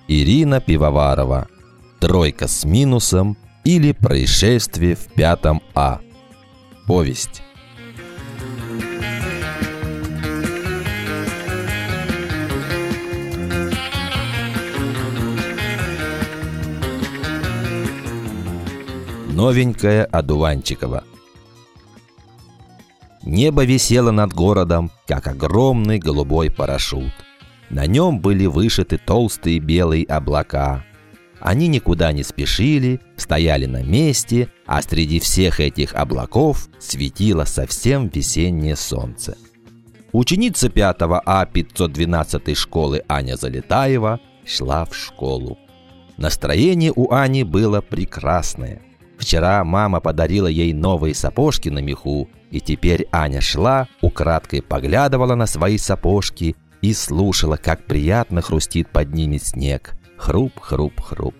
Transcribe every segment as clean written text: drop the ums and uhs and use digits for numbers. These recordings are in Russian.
Ирина Пивоварова. «Тройка с минусом» или «Происшествие в 5 А». Повесть. Новенькая Одуванчикова. Небо висело над городом, как огромный голубой парашют. На нем были вышиты толстые белые облака. Они никуда не спешили, стояли на месте, а среди всех этих облаков светило совсем весеннее солнце. Ученица 5 А 512 школы Аня Залетаева шла в школу. Настроение у Ани было прекрасное. Вчера мама подарила ей новые сапожки на меху, и теперь Аня шла, украдкой поглядывала на свои сапожки и слушала, как приятно хрустит под ними снег. Хруп, хруп, хруп.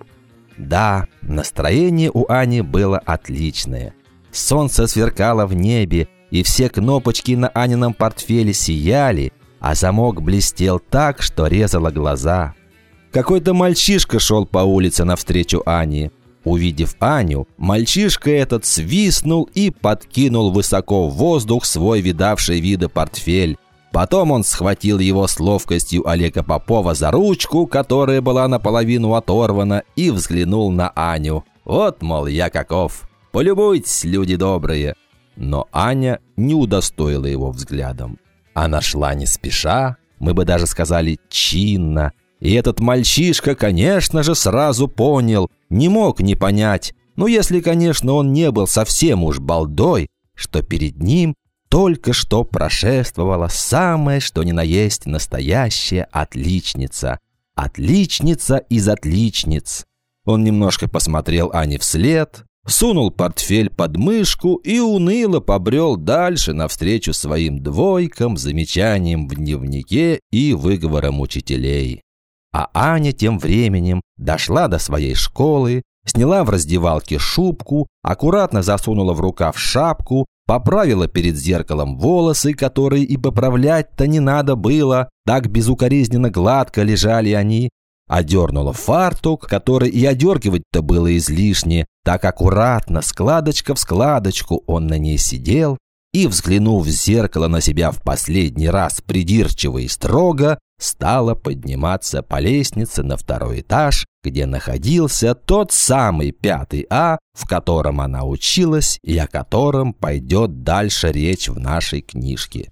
Да, настроение у Ани было отличное. Солнце сверкало в небе, и все кнопочки на Анином портфеле сияли, а замок блестел так, что резало глаза. Какой-то мальчишка шел по улице навстречу Ане. Увидев Аню, мальчишка этот свистнул и подкинул высоко в воздух свой видавший виды портфель. Потом он схватил его с ловкостью Олега Попова за ручку, которая была наполовину оторвана, и взглянул на Аню. Вот, мол, я каков. Полюбуйтесь, люди добрые. Но Аня не удостоила его взглядом. Она шла не спеша, мы бы даже сказали чинно. И этот мальчишка, конечно же, сразу понял, не мог не понять, ну если, конечно, он не был совсем уж балдой, что перед ним только что прошествовала самая что ни на есть настоящая отличница. Отличница из отличниц. Он немножко посмотрел Ане вслед, сунул портфель под мышку и уныло побрел дальше навстречу своим двойкам, замечаниям в дневнике и выговорам учителей. А Аня тем временем дошла до своей школы, сняла в раздевалке шубку, аккуратно засунула в рукав шапку, поправила перед зеркалом волосы, которые и поправлять-то не надо было, так безукоризненно гладко лежали они, одернула фартук, который и одергивать-то было излишне, так аккуратно, складочка в складочку он на ней сидел, и, взглянув в зеркало на себя в последний раз придирчиво и строго, стала подниматься по лестнице на 2-й этаж, где находился тот самый 5 А, в котором она училась и о котором пойдет дальше речь в нашей книжке.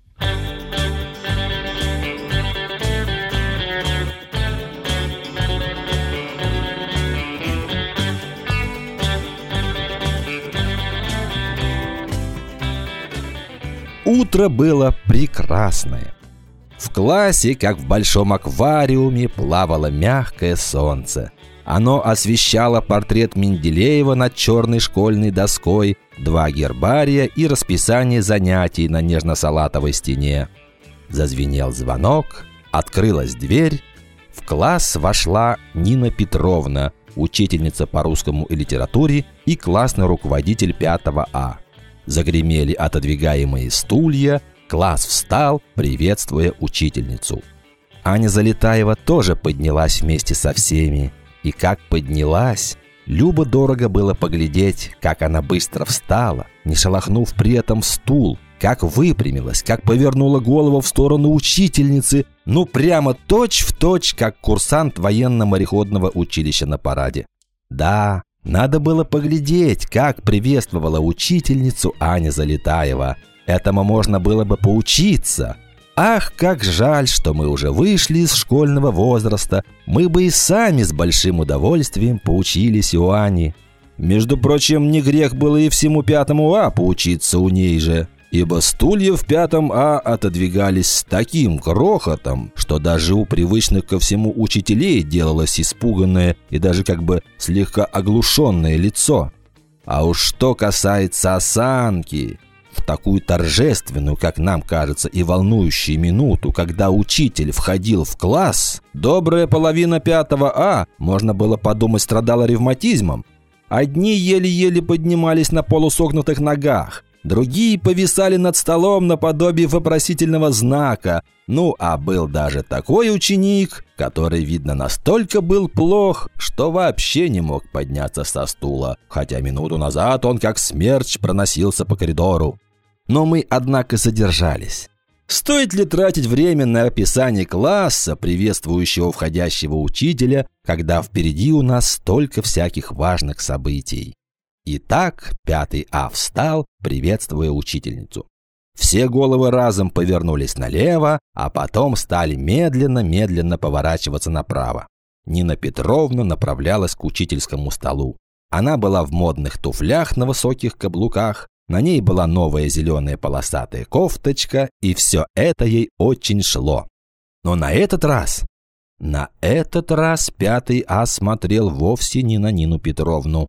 Утро было прекрасное. В классе, как в большом аквариуме, плавало мягкое солнце. Оно освещало портрет Менделеева над черной школьной доской, 2 гербария и расписание занятий на нежно-салатовой стене. Зазвенел звонок, открылась дверь. В класс вошла Нина Петровна, учительница по русскому и литературе и классный руководитель 5 А. Загремели отодвигаемые стулья, класс встал, приветствуя учительницу. Аня Залетаева тоже поднялась вместе со всеми. И как поднялась, любо-дорого было поглядеть, как она быстро встала, не шелохнув при этом стул, как выпрямилась, как повернула голову в сторону учительницы, ну прямо точь-в-точь, как курсант военно-мореходного училища на параде. Да, надо было поглядеть, как приветствовала учительницу Аня Залетаева. Этому можно было бы поучиться. Ах, как жаль, что мы уже вышли из школьного возраста. Мы бы и сами с большим удовольствием поучились у Ани. Между прочим, не грех было и всему 5 А поучиться у ней же. Ибо стулья в 5 А отодвигались с таким грохотом, что даже у привычных ко всему учителей делалось испуганное и даже как бы слегка оглушенное лицо. А уж что касается осанки, в такую торжественную, как нам кажется, и волнующую минуту, когда учитель входил в класс, добрая половина 5 А, можно было подумать, страдала ревматизмом. Одни еле-еле поднимались на полусогнутых ногах, другие повисали над столом наподобие вопросительного знака. Ну, а был даже такой ученик, который, видно, настолько был плох, что вообще не мог подняться со стула, хотя минуту назад он как смерч проносился по коридору. Но мы, однако, задержались. Стоит ли тратить время на описание класса, приветствующего входящего учителя, когда впереди у нас столько всяких важных событий? Итак, 5 А встал, приветствуя учительницу. Все головы разом повернулись налево, а потом стали медленно поворачиваться направо. Нина Петровна направлялась к учительскому столу. Она была в модных туфлях на высоких каблуках, на ней была новая зеленая полосатая кофточка, и все это ей очень шло. Но на этот раз 5 А смотрел вовсе не на Нину Петровну.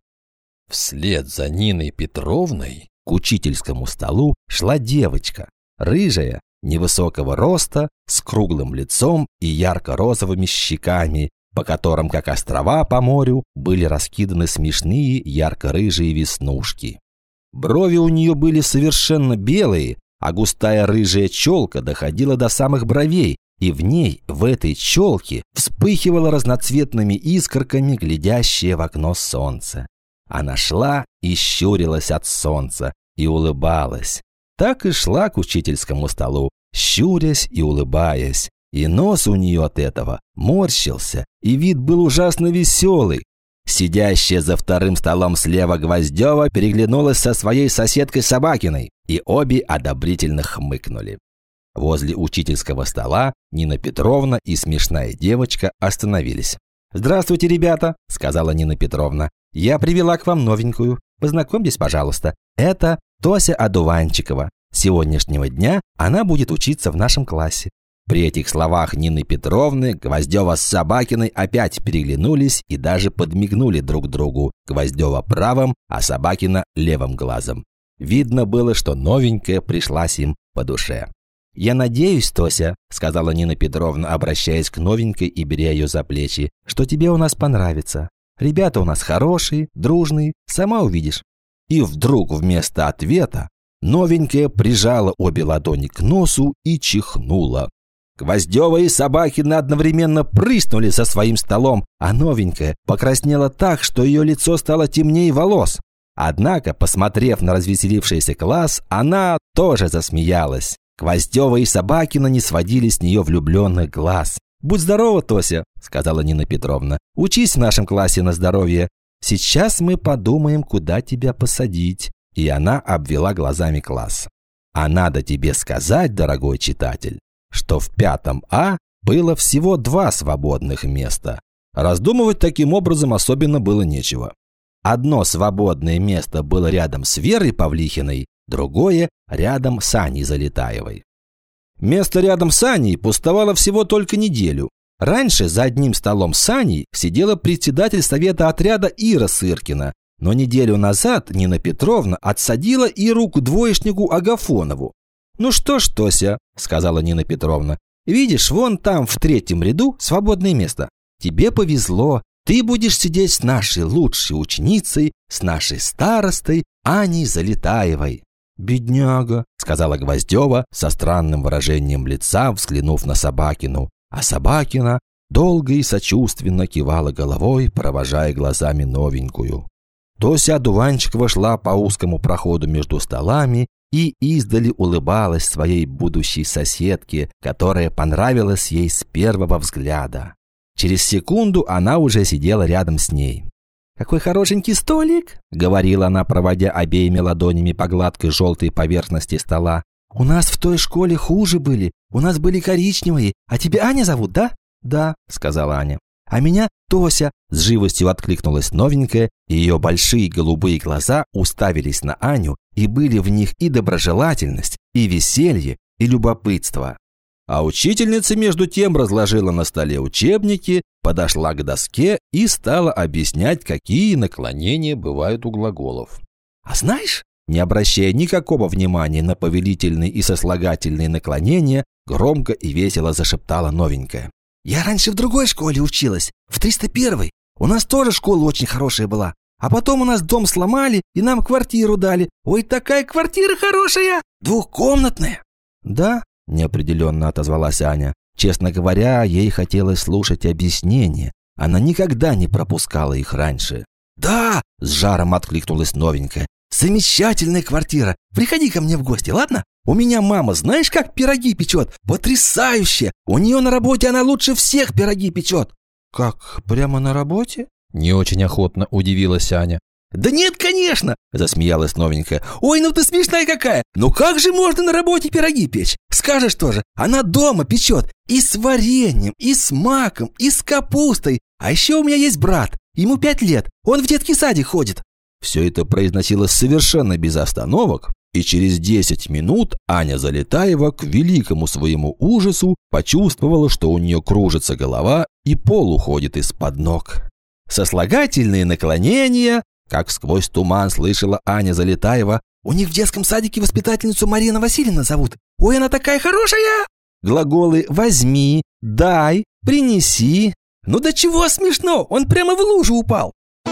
Вслед за Ниной Петровной к учительскому столу шла девочка, рыжая, невысокого роста, с круглым лицом и ярко-розовыми щеками, по которым, как острова по морю, были раскиданы смешные ярко-рыжие веснушки. Брови у нее были совершенно белые, а густая рыжая челка доходила до самых бровей, и в ней, в этой челке, вспыхивало разноцветными искорками глядящее в окно солнце. Она шла и щурилась от солнца, и улыбалась. Так и шла к учительскому столу, щурясь и улыбаясь. И нос у нее от этого морщился, и вид был ужасно веселый. Сидящая за вторым столом слева Гвоздева переглянулась со своей соседкой Собакиной, и обе одобрительно хмыкнули. Возле учительского стола Нина Петровна и смешная девочка остановились. «Здравствуйте, ребята», – сказала Нина Петровна. «Я привела к вам новенькую. Познакомьтесь, пожалуйста. Это Тося Одуванчикова. С сегодняшнего дня она будет учиться в нашем классе». При этих словах Нины Петровны Гвоздева с Собакиной опять переглянулись и даже подмигнули друг другу, Гвоздева правым, а Собакина левым глазом. Видно было, что новенькая пришлась им по душе. «Я надеюсь, Тося», – сказала Нина Петровна, обращаясь к новенькой и беря ее за плечи, – «что тебе у нас понравится. Ребята у нас хорошие, дружные, сама увидишь». И вдруг вместо ответа новенькая прижала обе ладони к носу и чихнула. Гвоздева и Собакина одновременно прыснули со своим столом, а новенькая покраснела так, что ее лицо стало темнее волос. Однако, посмотрев на развеселившийся класс, она тоже засмеялась. Гвоздева и Собакина не сводили с нее влюбленных глаз. «Будь здорова, Тося», – сказала Нина Петровна. «Учись в нашем классе на здоровье. Сейчас мы подумаем, куда тебя посадить». И она обвела глазами класс. «А надо тебе сказать, дорогой читатель, что в 5 А было всего 2 свободных места. Раздумывать таким образом особенно было нечего. Одно свободное место было рядом с Верой Павлихиной, другое рядом с Аней Залетаевой. Место рядом с Аней пустовало всего только неделю. Раньше за одним столом с Аней сидела председатель совета отряда Ира Сыркина, но неделю назад Нина Петровна отсадила Иру к двоечнику Агафонову. «Ну что ж, Тося», – сказала Нина Петровна, – «видишь, вон там в 3-м ряду свободное место. Тебе повезло, ты будешь сидеть с нашей лучшей ученицей, с нашей старостой Аней Залетаевой». «Бедняга», – сказала Гвоздева со странным выражением лица, взглянув на Собакину. А Собакина долго и сочувственно кивала головой, провожая глазами новенькую. Тося Одуванчикова шла по узкому проходу между столами и издали улыбалась своей будущей соседке, которая понравилась ей с первого взгляда. Через секунду она уже сидела рядом с ней. «Какой хорошенький столик!» – говорила она, проводя обеими ладонями по гладкой желтой поверхности стола. «У нас в той школе хуже были. У нас были коричневые. А тебя Аня зовут, да?» «Да», – сказала Аня. «А меня Тося», – с живостью откликнулась новенькая, и ее большие голубые глаза уставились на Аню, и были в них и доброжелательность, и веселье, и любопытство. А учительница между тем разложила на столе учебники, подошла к доске и стала объяснять, какие наклонения бывают у глаголов. «А знаешь», не обращая никакого внимания на повелительные и сослагательные наклонения, громко и весело зашептала новенькая. «Я раньше в другой школе училась, в 301-й. У нас тоже школа очень хорошая была. А потом у нас дом сломали и нам квартиру дали. Ой, такая квартира хорошая, двухкомнатная». «Да?» – неопределенно отозвалась Аня. Честно говоря, ей хотелось слушать объяснения. Она никогда не пропускала их раньше. «Да!» – с жаром откликнулась новенькая. «Замечательная квартира. Приходи ко мне в гости, ладно? У меня мама, знаешь, как пироги печет? Потрясающе! У нее на работе она лучше всех пироги печет». «Как, прямо на работе?» – не очень охотно удивилась Аня. «Да нет, конечно!» – засмеялась новенькая. «Ой, ну ты смешная какая! Ну как же можно на работе пироги печь? Скажешь тоже, она дома печет и с вареньем, и с маком, и с капустой. А еще у меня есть брат, ему 5 лет, он в детский садик ходит». Все это произносилось совершенно без остановок, и через 10 минут Аня Залетаева к великому своему ужасу почувствовала, что у нее кружится голова и пол уходит из-под ног. Сослагательные наклонения, как сквозь туман слышала Аня Залетаева. «У них в детском садике воспитательницу Марина Васильевна зовут. Ой, она такая хорошая!» Глаголы «возьми», «дай», «принеси». «Ну да чего смешно, он прямо в лужу упал».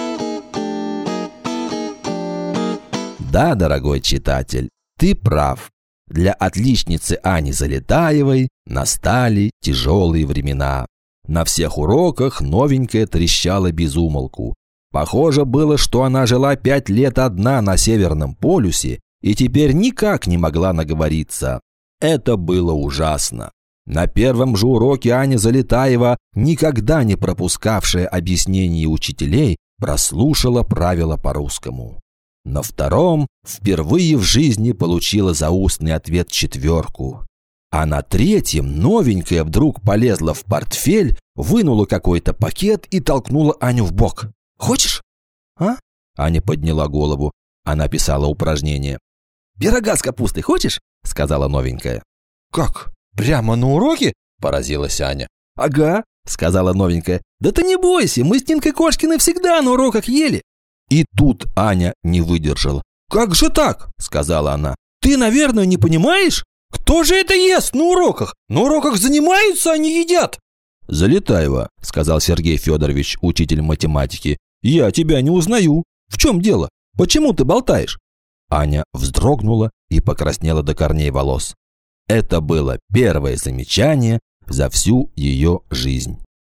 Да, дорогой читатель, ты прав. Для отличницы Ани Залетаевой настали тяжелые времена. На всех уроках новенькая трещала без умолку. Похоже было, что она жила 5 лет одна на Северном полюсе и теперь никак не могла наговориться. Это было ужасно. На первом же уроке Аня Залетаева, никогда не пропускавшая объяснений учителей, прослушала правила по-русскому. На втором впервые в жизни получила за устный ответ 4. А на третьем новенькая вдруг полезла в портфель, вынула какой-то пакет и толкнула Аню в бок. «Хочешь?» «А?» Аня подняла голову. Она писала упражнение. «Пирога с капустой хочешь?» – сказала новенькая. «Как? Прямо на уроке?» – поразилась Аня. «Ага», – сказала новенькая. «Да ты не бойся, мы с Нинкой Кошкиной всегда на уроках ели». И тут Аня не выдержала. «Как же так?» – сказала она. «Ты, наверное, не понимаешь? Кто же это ест на уроках? На уроках занимаются, а не едят!» «Залетаева», – сказал Сергей Федорович, учитель математики. «Я тебя не узнаю. В чем дело? Почему ты болтаешь?» Аня вздрогнула и покраснела до корней волос. Это было первое замечание за всю ее жизнь.